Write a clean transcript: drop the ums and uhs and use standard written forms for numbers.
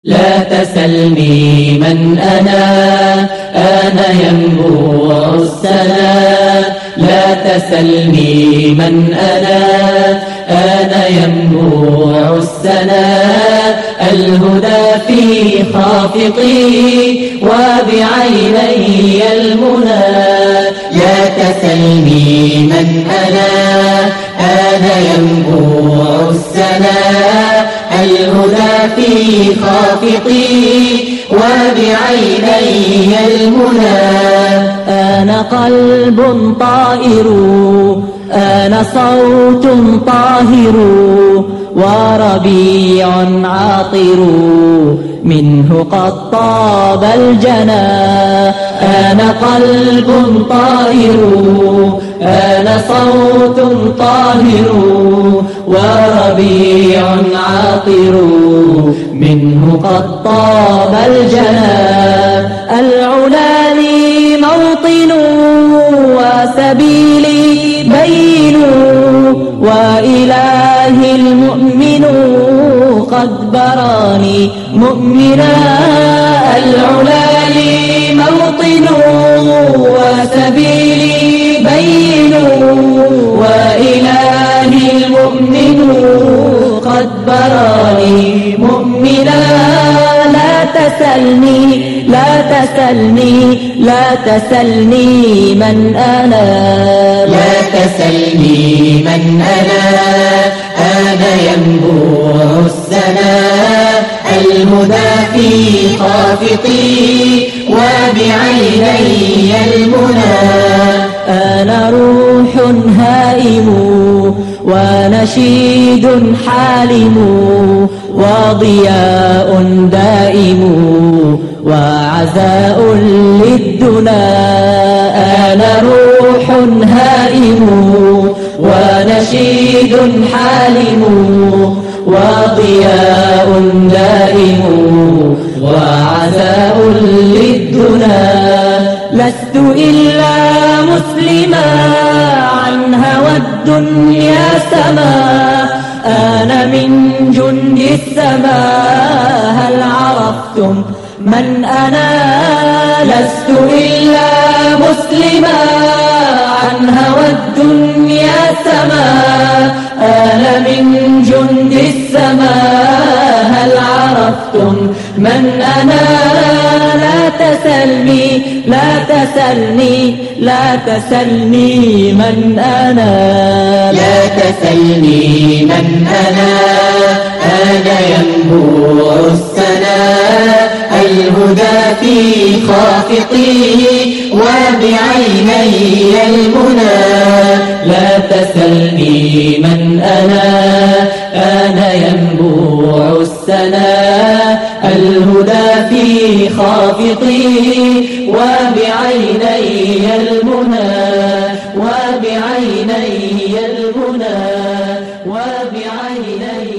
لا تسلني من أنا ينبوع السنا. لا تسلني من أنا ينبوع السنا. الهدى في خافقي وبعيني المنى. لا تسلني من أنا ينبوع السنا. الهدى في خافقي وبعيني المنى. أنا قلب طائر، أنا صوت طاهر، وربيع عاطر منه قد طاب الجنى. أنا قلب طاهر، أنا صوت طاهر، وربيع عاطر منه قد طاب الجنى. العلا لي موطن وسبيلي بين، وإلهي المؤمن قد براني مؤمنا. العلا لي موطن وسبيلي بين، وإلهي المؤمن قد براني مؤمنا. لا تسلني لا تسلني لا تسلني من أنا. لا تسلني من أنا ينبوع السنا. الهدى في خافقي وبعيني المنى. أنا روح هائم ونشيد حالم، وضياء دائم وعزاء للدنا. أنا روح هائم ونشيد حالم، وضياء دائم وعزاء للدنا. لست إلا مسلما عن هوى الدنيا سما. أنا من جند السماء هل عرفتم من أنا؟ لست إلا مسلما عن هوى الدنيا سما. أنا من جند السماء هل عرفتم من أنا؟ لا تسلني لا تسلني لا تسلني من أنا. لا تسلني من أنا ينبوع السنا. الهدى في خافقي وبعيني المنى. لا تسلني من أنا ينبوع السنا. الهدى في خافقي وبعيني المنى. وبعيني المنى. وبعيني